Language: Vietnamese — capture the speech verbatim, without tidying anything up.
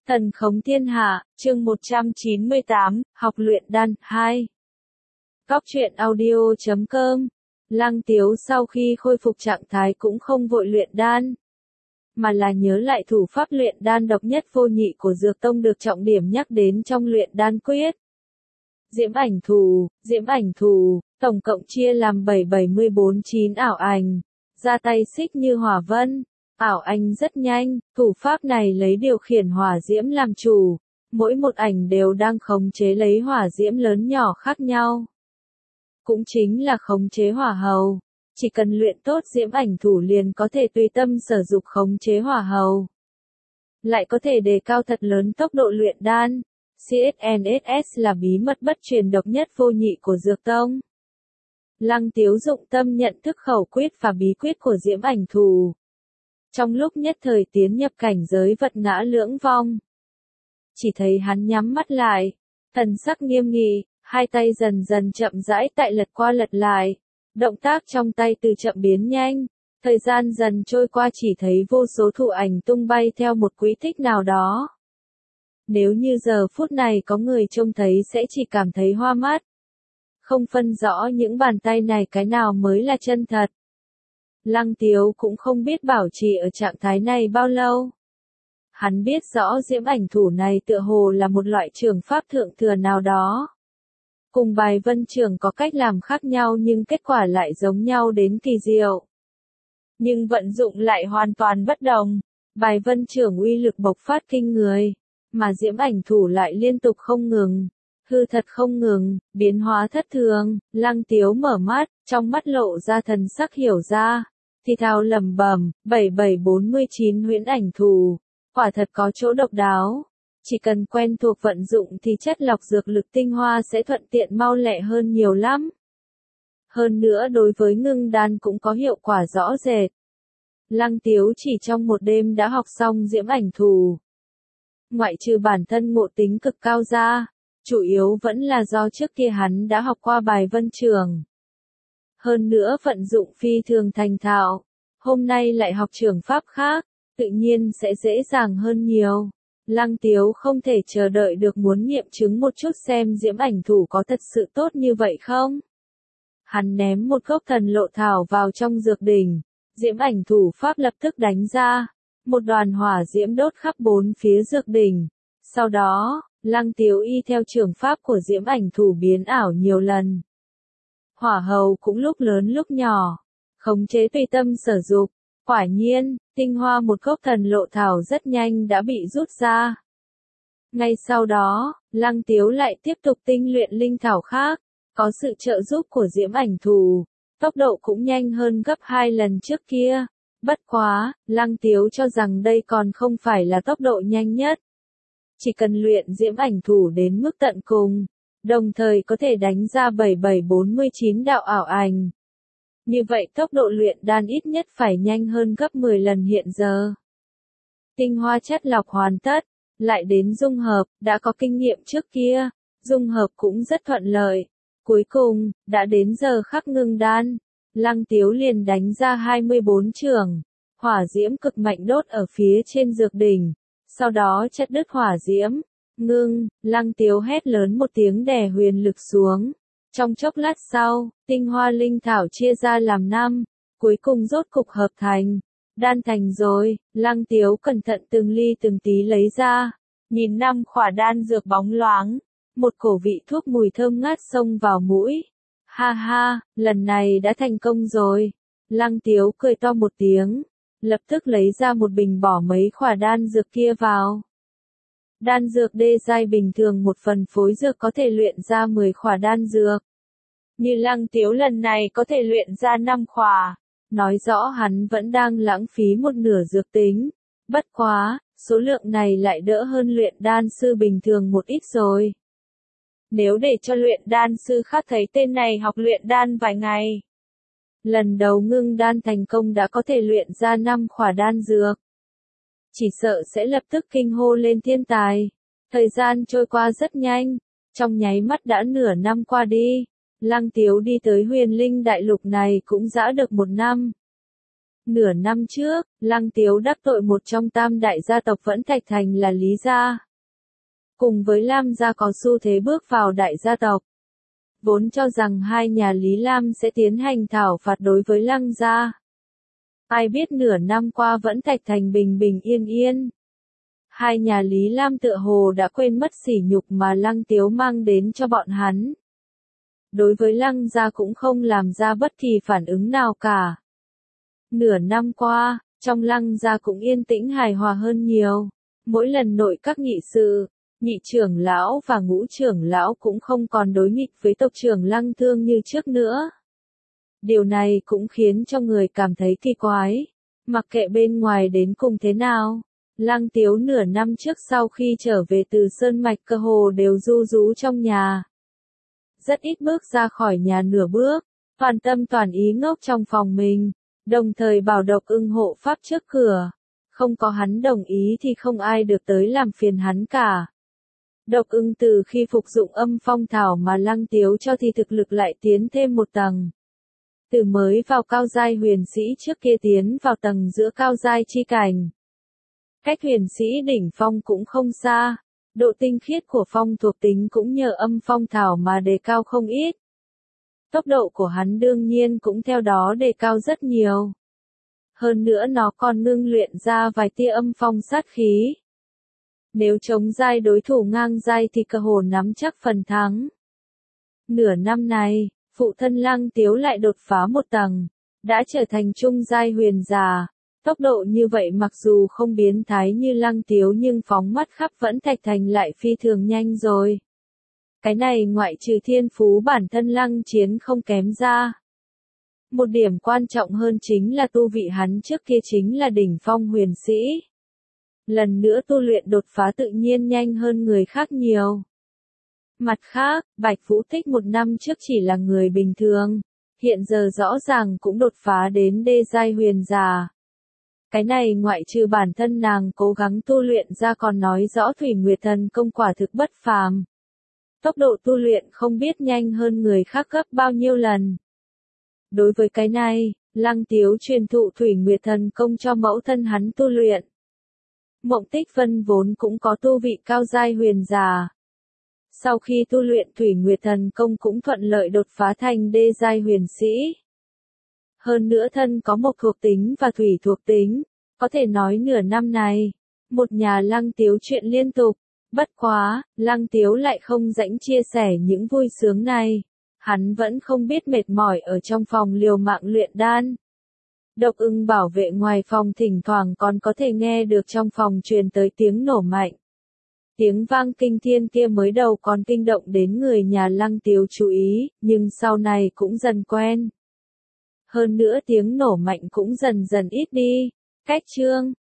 Thần khống thiên hạ, chương một trăm chín mươi tám, học luyện đan, hai. Góc truyện audio chấm com. Lăng Tiếu sau khi khôi phục trạng thái cũng không vội luyện đan, mà là nhớ lại thủ pháp luyện đan độc nhất vô nhị của Dược Tông được trọng điểm nhắc đến trong luyện đan quyết. Diễm ảnh thù, diễm ảnh thù, tổng cộng chia làm bảy bảy mươi bốn chín ảo ảnh, ra tay xích như hỏa vân. Ảo ảnh rất nhanh, thủ pháp này lấy điều khiển hỏa diễm làm chủ, mỗi một ảnh đều đang khống chế lấy hỏa diễm lớn nhỏ khác nhau. Cũng chính là khống chế hỏa hầu, chỉ cần luyện tốt diễm ảnh thủ liền có thể tùy tâm sở dục khống chế hỏa hầu. Lại có thể đề cao thật lớn tốc độ luyện đan. xê ét en ét ét là bí mật bất truyền độc nhất vô nhị của Dược Tông. Lăng Tiếu dụng tâm nhận thức khẩu quyết và bí quyết của diễm ảnh thù. Trong lúc nhất thời tiến nhập cảnh giới vật ngã lưỡng vong, chỉ thấy hắn nhắm mắt lại, thần sắc nghiêm nghị, hai tay dần dần chậm rãi tại lật qua lật lại, động tác trong tay từ chậm biến nhanh, thời gian dần trôi qua chỉ thấy vô số thủ ảnh tung bay theo một quỹ tích nào đó. Nếu như giờ phút này có người trông thấy sẽ chỉ cảm thấy hoa mắt, không phân rõ những bàn tay này cái nào mới là chân thật. Lăng Tiếu cũng không biết bảo trì ở trạng thái này bao lâu. Hắn biết rõ diễm ảnh thủ này tựa hồ là một loại trường pháp thượng thừa nào đó. Cùng bài vân trường có cách làm khác nhau nhưng kết quả lại giống nhau đến kỳ diệu. Nhưng vận dụng lại hoàn toàn bất đồng. Bài vân trường uy lực bộc phát kinh người, mà diễm ảnh thủ lại liên tục không ngừng. Hư thật không ngừng, biến hóa thất thường. Lăng Tiếu mở mắt, trong mắt lộ ra thần sắc hiểu ra. Thì thào lẩm bẩm, bảy bảy bốn mươi chín huyễn ảnh thù, quả thật có chỗ độc đáo. Chỉ cần quen thuộc vận dụng thì chất lọc dược lực tinh hoa sẽ thuận tiện mau lẹ hơn nhiều lắm. Hơn nữa đối với ngưng đan cũng có hiệu quả rõ rệt. Lăng Tiếu chỉ trong một đêm đã học xong diễm ảnh thù. Ngoại trừ bản thân ngộ tính cực cao ra, chủ yếu vẫn là do trước kia hắn đã học qua bài vân trường. Hơn nữa vận dụng phi thường thành thạo, hôm nay lại học trường pháp khác, tự nhiên sẽ dễ dàng hơn nhiều. Lăng Tiếu không thể chờ đợi được muốn nghiệm chứng một chút xem diễm ảnh thủ có thật sự tốt như vậy không. Hắn ném một gốc thần lộ thảo vào trong dược đỉnh, diễm ảnh thủ pháp lập tức đánh ra, một đoàn hỏa diễm đốt khắp bốn phía dược đỉnh. Sau đó, Lăng Tiếu y theo trường pháp của diễm ảnh thủ biến ảo nhiều lần. Hỏa hầu cũng lúc lớn lúc nhỏ, khống chế tùy tâm sở dục. Quả nhiên, tinh hoa một gốc thần lộ thảo rất nhanh đã bị rút ra. Ngay sau đó, Lăng Tiếu lại tiếp tục tinh luyện linh thảo khác, có sự trợ giúp của diễm ảnh thù, tốc độ cũng nhanh hơn gấp hai lần trước kia. Bất quá, Lăng Tiếu cho rằng đây còn không phải là tốc độ nhanh nhất. Chỉ cần luyện diễm ảnh thù đến mức tận cùng, đồng thời có thể đánh ra bảy bảy bốn mươi chín đạo ảo ảnh. Như vậy tốc độ luyện đan ít nhất phải nhanh hơn gấp mười lần hiện giờ. Tinh hoa chất lọc hoàn tất, lại đến dung hợp, đã có kinh nghiệm trước kia, dung hợp cũng rất thuận lợi. Cuối cùng, đã đến giờ khắc ngưng đan, Lăng Tiếu liền đánh ra hai mươi bốn chưởng, hỏa diễm cực mạnh đốt ở phía trên dược đỉnh, sau đó chặt đứt hỏa diễm, ngưng, Lăng Tiếu hét lớn một tiếng đè huyền lực xuống. Trong chốc lát sau, tinh hoa linh thảo chia ra làm năm, cuối cùng rốt cục hợp thành. Đan thành rồi, Lăng Tiếu cẩn thận từng ly từng tí lấy ra, nhìn năm khỏa đan dược bóng loáng, một cổ vị thuốc mùi thơm ngát xông vào mũi. Ha ha, lần này đã thành công rồi. Lăng Tiếu cười to một tiếng, lập tức lấy ra một bình bỏ mấy khỏa đan dược kia vào. Đan dược đê giai bình thường một phần phối dược có thể luyện ra mười khỏa đan dược. Như Lăng Tiếu lần này có thể luyện ra năm khỏa, nói rõ hắn vẫn đang lãng phí một nửa dược tính. Bất quá, số lượng này lại đỡ hơn luyện đan sư bình thường một ít rồi. Nếu để cho luyện đan sư khác thấy tên này học luyện đan vài ngày, lần đầu ngưng đan thành công đã có thể luyện ra năm khỏa đan dược, chỉ sợ sẽ lập tức kinh hô lên thiên tài. Thời gian trôi qua rất nhanh, trong nháy mắt đã nửa năm qua đi. Lăng Tiếu đi tới huyền linh đại lục này cũng dã được một năm. Nửa năm trước, Lăng Tiếu đắc tội một trong tam đại gia tộc Vẫn Thạch Thành là Lý gia. Cùng với Lam gia có xu thế bước vào đại gia tộc. Vốn cho rằng hai nhà Lý Lam sẽ tiến hành thảo phạt đối với Lăng gia. Ai biết nửa năm qua Vẫn Thạch Thành bình bình yên yên. Hai nhà Lý Lam tựa hồ đã quên mất sỉ nhục mà Lăng Tiếu mang đến cho bọn hắn. Đối với Lăng gia cũng không làm ra bất kỳ phản ứng nào cả. Nửa năm qua, trong Lăng gia cũng yên tĩnh hài hòa hơn nhiều. Mỗi lần nội các nghị sự, nhị trưởng lão và ngũ trưởng lão cũng không còn đối nghịch với tộc trưởng Lăng Thương như trước nữa. Điều này cũng khiến cho người cảm thấy kỳ quái. Mặc kệ bên ngoài đến cùng thế nào, Lăng Tiếu nửa năm trước sau khi trở về từ Sơn Mạch cơ hồ đều ru rú trong nhà. Rất ít bước ra khỏi nhà nửa bước, toàn tâm toàn ý ngốc trong phòng mình, đồng thời bảo Độc Ưng hộ pháp trước cửa. Không có hắn đồng ý thì không ai được tới làm phiền hắn cả. Độc Ưng từ khi phục dụng âm phong thảo mà Lăng Tiếu cho thì thực lực lại tiến thêm một tầng. Từ mới vào cao giai huyền sĩ trước kia tiến vào tầng giữa cao giai chi cảnh. Cách huyền sĩ đỉnh phong cũng không xa, độ tinh khiết của phong thuộc tính cũng nhờ âm phong thảo mà đề cao không ít. Tốc độ của hắn đương nhiên cũng theo đó đề cao rất nhiều. Hơn nữa nó còn ngưng luyện ra vài tia âm phong sát khí. Nếu chống giai đối thủ ngang giai thì cơ hồ nắm chắc phần thắng. Nửa năm này, phụ thân Lăng Tiếu lại đột phá một tầng, đã trở thành trung giai huyền giả. Tốc độ như vậy mặc dù không biến thái như Lăng Tiếu nhưng phóng mắt khắp Vẫn Thạch Thành lại phi thường nhanh rồi. Cái này ngoại trừ thiên phú bản thân Lăng Chiến không kém ra. Một điểm quan trọng hơn chính là tu vị hắn trước kia chính là đỉnh phong huyền sĩ. Lần nữa tu luyện đột phá tự nhiên nhanh hơn người khác nhiều. Mặt khác, Bạch Vũ Tích một năm trước chỉ là người bình thường, hiện giờ rõ ràng cũng đột phá đến đê giai huyền giả. Cái này ngoại trừ bản thân nàng cố gắng tu luyện ra còn nói rõ Thủy Nguyệt Thần công quả thực bất phàm. Tốc độ tu luyện không biết nhanh hơn người khác gấp bao nhiêu lần. Đối với cái này, Lăng Tiếu truyền thụ Thủy Nguyệt Thần công cho mẫu thân hắn tu luyện. Mộng Tích Vân vốn cũng có tu vị cao giai huyền giả. Sau khi tu luyện Thủy Nguyệt Thần công cũng thuận lợi đột phá thành đê giai huyền sĩ. Hơn nữa thân có mộc thuộc tính và thủy thuộc tính, có thể nói nửa năm này, một nhà Lăng Tiếu chuyện liên tục. Bất quá, Lăng Tiếu lại không rãnh chia sẻ những vui sướng này. Hắn vẫn không biết mệt mỏi ở trong phòng liều mạng luyện đan. Độc Ưng bảo vệ ngoài phòng thỉnh thoảng còn có thể nghe được trong phòng truyền tới tiếng nổ mạnh. Tiếng vang kinh thiên kia mới đầu còn kinh động đến người nhà Lăng Tiếu chú ý, nhưng sau này cũng dần quen. Hơn nữa tiếng nổ mạnh cũng dần dần ít đi. Cách chương